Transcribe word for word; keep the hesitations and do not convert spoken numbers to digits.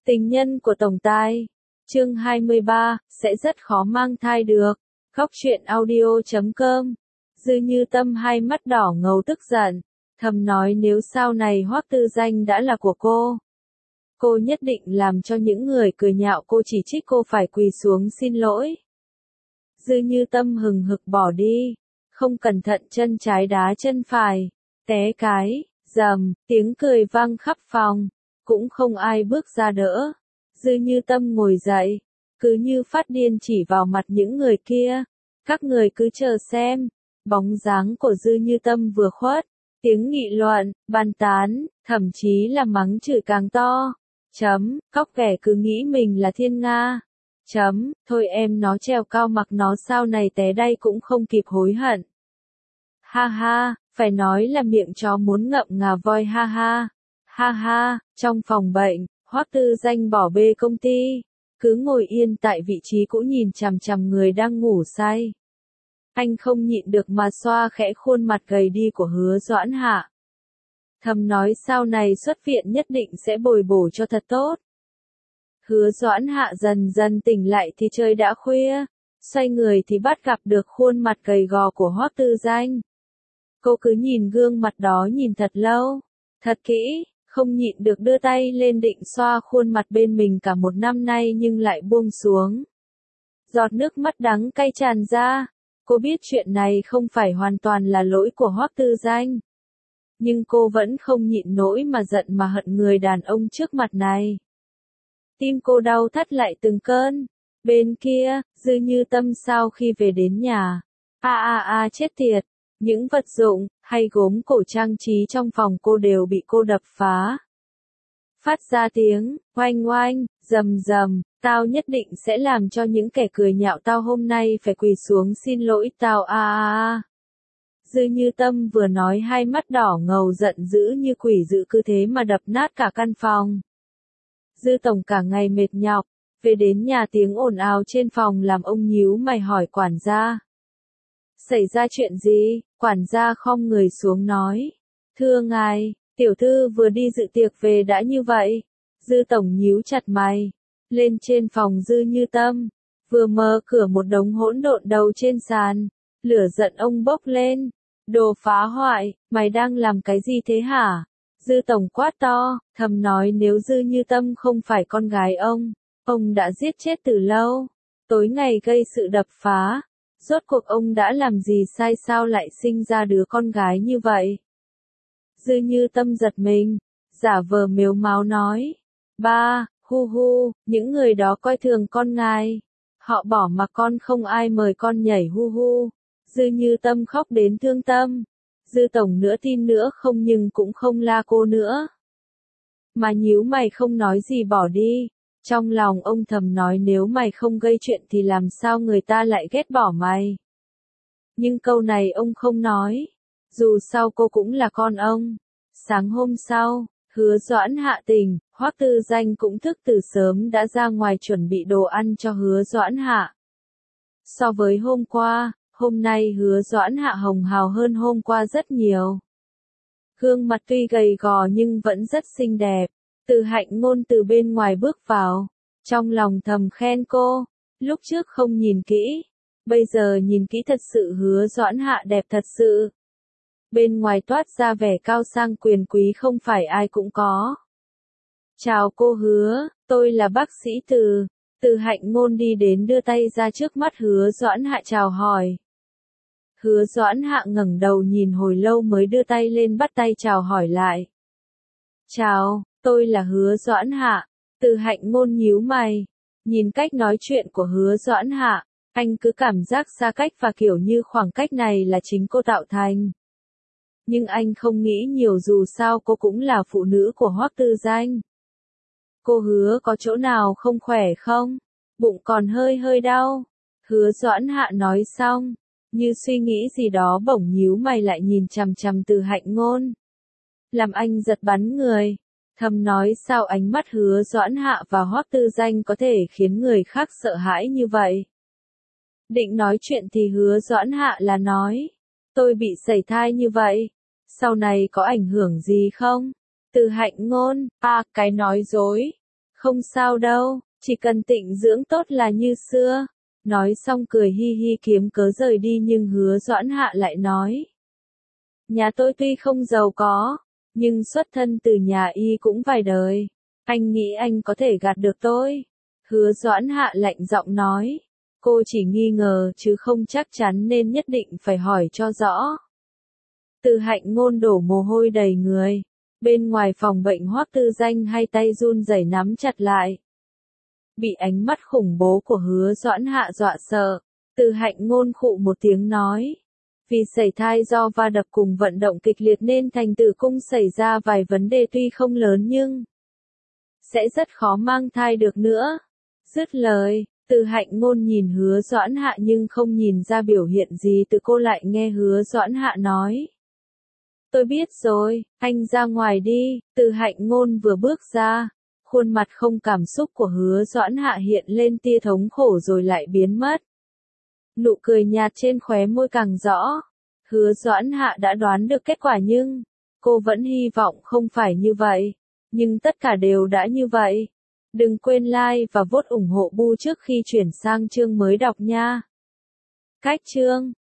Tình nhân của tổng tài. Chương hai mươi ba, sẽ rất khó mang thai được. Khóc chuyện audio chấm com. Dư Như Tâm hai mắt đỏ ngầu tức giận, thầm nói nếu sau này Hoắc Tư Danh đã là của cô, cô nhất định làm cho những người cười nhạo cô chỉ trích cô phải quỳ xuống xin lỗi. Dư Như Tâm hừng hực bỏ đi, không cẩn thận chân trái đá chân phải, té cái, rầm, tiếng cười vang khắp phòng, cũng không ai bước ra đỡ. Dư Như Tâm ngồi dậy, cứ như phát điên chỉ vào mặt những người kia, các người cứ chờ xem. Bóng dáng của Dư Như Tâm vừa khuất, tiếng nghị luận, bàn tán, thậm chí là mắng chửi càng to. Chấm, cóc ghẻ cứ nghĩ mình là thiên nga. Chấm, thôi em nó trèo cao mặc nó sau này té đay cũng không kịp hối hận. Ha ha, phải nói là miệng chó muốn ngậm ngà voi ha ha. Ha ha, trong phòng bệnh, Hoắc Tư Danh bỏ bê công ty, cứ ngồi yên tại vị trí cũ nhìn chằm chằm người đang ngủ say. Anh không nhịn được mà xoa khẽ khuôn mặt gầy đi của Hứa Doãn Hạ. Thầm nói sau này xuất viện nhất định sẽ bồi bổ cho thật tốt. Hứa Doãn Hạ dần dần tỉnh lại thì trời đã khuya, xoay người thì bắt gặp được khuôn mặt gầy gò của Hoắc Tư Danh. Cô cứ nhìn gương mặt đó nhìn thật lâu, thật kỹ, không nhịn được đưa tay lên định xoa khuôn mặt bên mình cả một năm nay nhưng lại buông xuống. Giọt nước mắt đắng cay tràn ra. Cô biết chuyện này không phải hoàn toàn là lỗi của Hoắc Tư Danh, nhưng cô vẫn không nhịn nổi mà giận mà hận người đàn ông trước mặt này. Tim cô đau thắt lại từng cơn. Bên kia, Dư Như Tâm sau khi về đến nhà, a a a chết tiệt, những vật dụng hay gốm cổ trang trí trong phòng cô đều bị cô đập phá. Phát ra tiếng oanh oanh, rầm rầm, tao nhất định sẽ làm cho những kẻ cười nhạo tao hôm nay phải quỳ xuống xin lỗi tao a a a. Dư Như Tâm vừa nói hai mắt đỏ ngầu giận dữ như quỷ dữ cứ thế mà đập nát cả căn phòng. Dư tổng cả ngày mệt nhọc, về đến nhà tiếng ồn ào trên phòng làm ông nhíu mày hỏi quản gia. Xảy ra chuyện gì? Quản gia khom người xuống nói. Thưa ngài, tiểu thư vừa đi dự tiệc về đã như vậy. Dư tổng nhíu chặt mày, lên trên phòng Dư Như Tâm, vừa mở cửa một đống hỗn độn đầu trên sàn, lửa giận ông bốc lên. Đồ phá hoại, mày đang làm cái gì thế hả? Dư tổng quát to, thầm nói nếu Dư Như Tâm không phải con gái ông, ông đã giết chết từ lâu. Tối ngày gây sự đập phá, rốt cuộc ông đã làm gì sai sao lại sinh ra đứa con gái như vậy? Dư Như Tâm giật mình, giả vờ mếu máo nói. Ba, hu hu, những người đó coi thường con ngài. Họ bỏ mặc con không ai mời con nhảy hu hu. Dư Như Tâm khóc đến thương tâm. Dư tổng nữa tin nữa không nhưng cũng không la cô nữa. Mà nhíu mày không nói gì bỏ đi. Trong lòng ông thầm nói nếu mày không gây chuyện thì làm sao người ta lại ghét bỏ mày. Nhưng câu này ông không nói. Dù sao cô cũng là con ông. Sáng hôm sau, Hứa Doãn Hạ tỉnh, Hoắc Tư Danh cũng thức từ sớm đã ra ngoài chuẩn bị đồ ăn cho Hứa Doãn Hạ. So với hôm qua, hôm nay Hứa Doãn Hạ hồng hào hơn hôm qua rất nhiều. Gương mặt tuy gầy gò nhưng vẫn rất xinh đẹp. Từ Hạnh Ngôn từ bên ngoài bước vào, trong lòng thầm khen cô, lúc trước không nhìn kỹ, bây giờ nhìn kỹ thật sự Hứa Doãn Hạ đẹp thật sự. Bên ngoài toát ra vẻ cao sang quyền quý không phải ai cũng có. Chào cô Hứa, tôi là bác sĩ Từ. Từ Hạnh Ngôn đi đến đưa tay ra trước mắt Hứa Doãn Hạ chào hỏi. Hứa Doãn Hạ ngẩng đầu nhìn hồi lâu mới đưa tay lên bắt tay chào hỏi lại. Chào, tôi là Hứa Doãn Hạ. Từ Hạnh Ngôn nhíu mày, nhìn cách nói chuyện của Hứa Doãn Hạ, anh cứ cảm giác xa cách và kiểu như khoảng cách này là chính cô tạo thành. Nhưng anh không nghĩ nhiều dù sao cô cũng là phụ nữ của Hoắc Tư Danh. Cô Hứa có chỗ nào không khỏe không? Bụng còn hơi hơi đau. Hứa Doãn Hạ nói xong, như suy nghĩ gì đó bỗng nhíu mày lại nhìn chằm chằm Từ Hạnh Ngôn. Làm anh giật bắn người, thầm nói sao ánh mắt Hứa Doãn Hạ và Hoắc Tư Danh có thể khiến người khác sợ hãi như vậy. Định nói chuyện thì Hứa Doãn Hạ là nói, tôi bị sẩy thai như vậy, sau này có ảnh hưởng gì không? Từ Hạnh Ngôn, à, cái nói dối. Không sao đâu, chỉ cần tịnh dưỡng tốt là như xưa. Nói xong cười hi hi kiếm cớ rời đi nhưng Hứa Doãn Hạ lại nói. Nhà tôi tuy không giàu có, nhưng xuất thân từ nhà y cũng vài đời. Anh nghĩ anh có thể gạt được tôi. Hứa Doãn Hạ lạnh giọng nói. Cô chỉ nghi ngờ chứ không chắc chắn nên nhất định phải hỏi cho rõ. Từ Hạnh Ngôn đổ mồ hôi đầy người. Bên ngoài phòng bệnh Hoắc Tư Danh hai tay run rẩy nắm chặt lại. Bị ánh mắt khủng bố của Hứa Doãn Hạ dọa sợ. Từ Hạnh Ngôn khụ một tiếng nói. Vì sảy thai do va đập cùng vận động kịch liệt nên thành tử cung xảy ra vài vấn đề tuy không lớn nhưng sẽ rất khó mang thai được nữa. Dứt lời, Từ Hạnh Ngôn nhìn Hứa Doãn Hạ nhưng không nhìn ra biểu hiện gì từ cô lại nghe Hứa Doãn Hạ nói. Tôi biết rồi, anh ra ngoài đi. Từ Hạnh Ngôn vừa bước ra, khuôn mặt không cảm xúc của Hứa Doãn Hạ hiện lên tia thống khổ rồi lại biến mất. Nụ cười nhạt trên khóe môi càng rõ. Hứa Doãn Hạ đã đoán được kết quả nhưng cô vẫn hy vọng không phải như vậy. Nhưng tất cả đều đã như vậy. Đừng quên like và vote ủng hộ Bu trước khi chuyển sang chương mới đọc nha. Cách chương